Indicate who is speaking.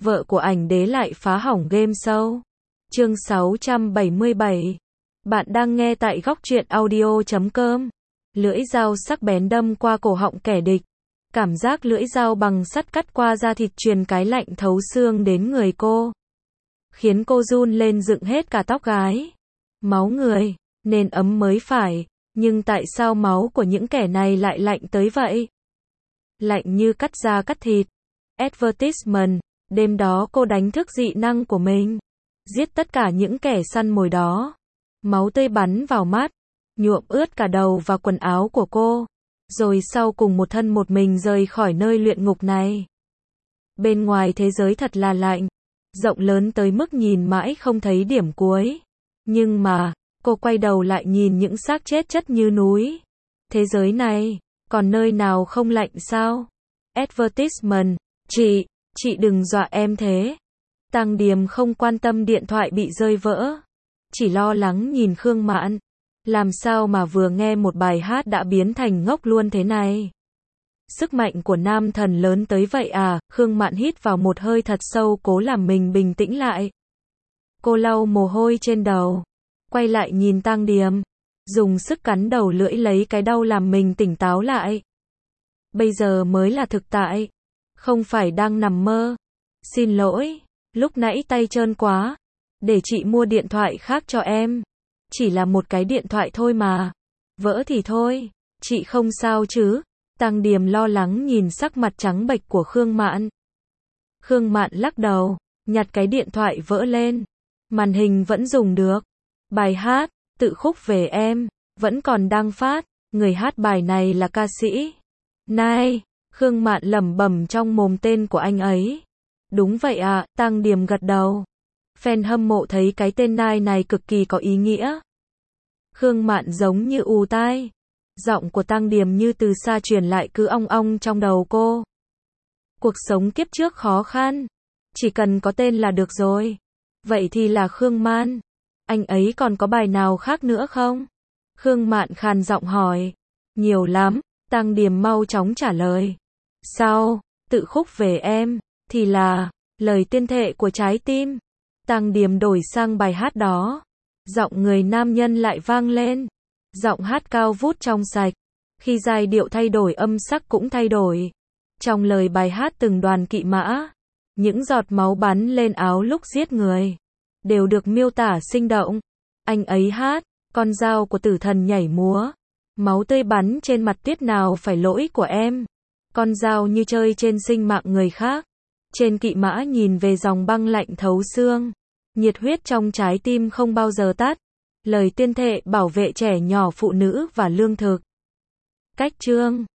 Speaker 1: vợ của ảnh đế lại phá hỏng game show. Chương 677. Bạn đang nghe tại góc truyện audio.com. Lưỡi dao sắc bén đâm qua cổ họng kẻ địch. Cảm giác lưỡi dao bằng sắt cắt qua da thịt truyền cái lạnh thấu xương đến người cô. Khiến cô run lên dựng hết cả tóc gái. Máu người, nên ấm mới phải, nhưng tại sao máu của những kẻ này lại lạnh tới vậy? Lạnh như cắt da cắt thịt. Advertisement, đêm đó cô đánh thức dị năng của mình. Giết tất cả những kẻ săn mồi đó. Máu tươi bắn vào mắt, nhuộm ướt cả đầu và quần áo của cô. Rồi sau cùng một thân một mình rời khỏi nơi luyện ngục này. Bên ngoài thế giới thật là lạnh, rộng lớn tới mức nhìn mãi không thấy điểm cuối. Nhưng mà, cô quay đầu lại nhìn những xác chết chất như núi. Thế giới này, còn nơi nào không lạnh sao? Advertisement, chị đừng dọa em thế. Tăng Điềm không quan tâm điện thoại bị rơi vỡ. Chỉ lo lắng nhìn Khương Mạn. Làm sao mà vừa nghe một bài hát đã biến thành ngốc luôn thế này? Sức mạnh của nam thần lớn tới vậy à? Khương Mạn hít vào một hơi thật sâu cố làm mình bình tĩnh lại. Cô lau mồ hôi trên đầu. Quay lại nhìn Tăng Điềm. Dùng sức cắn đầu lưỡi lấy cái đau làm mình tỉnh táo lại. Bây giờ mới là thực tại. Không phải đang nằm mơ. Xin lỗi, lúc nãy tay trơn quá. Để chị mua điện thoại khác cho em. Chỉ là một cái điện thoại thôi mà. Vỡ thì thôi, chị không sao chứ? Tăng Điềm lo lắng nhìn sắc mặt trắng bệch của Khương Mạn. Khương Mạn lắc đầu, nhặt cái điện thoại vỡ lên. Màn hình vẫn dùng được. Bài hát, tự khúc về em, vẫn còn đang phát. Người hát bài này là ca sĩ. Này, Khương Mạn lẩm bẩm trong mồm tên của anh ấy. Đúng vậy ạ, Tăng Điềm gật đầu. Fan hâm mộ thấy cái tên Nai này cực kỳ có ý nghĩa. Khương Mạn giống như ù tai. Giọng của Tăng Điềm như từ xa truyền lại cứ ong ong trong đầu cô. Cuộc sống kiếp trước khó khăn. Chỉ cần có tên là được rồi. Vậy thì là Khương Mạn. Anh ấy còn có bài nào khác nữa không? Khương Mạn khàn giọng hỏi. Nhiều lắm, Tăng Điềm mau chóng trả lời. Sao, tự khúc về em, thì là lời tuyên thệ của trái tim. Tăng Điềm đổi sang bài hát đó. Giọng người nam nhân lại vang lên. Giọng hát cao vút trong sạch. Khi giai điệu thay đổi âm sắc cũng thay đổi. Trong lời bài hát từng đoàn kỵ mã. Những giọt máu bắn lên áo lúc giết người. Đều được miêu tả sinh động. Anh ấy hát, con dao của tử thần nhảy múa. Máu tươi bắn trên mặt tuyết nào phải lỗi của em. Con dao như chơi trên sinh mạng người khác. Trên kỵ mã nhìn về dòng băng lạnh thấu xương. Nhiệt huyết trong trái tim không bao giờ tắt. Lời tuyên thệ bảo vệ trẻ nhỏ phụ nữ và lương thực. Cách chương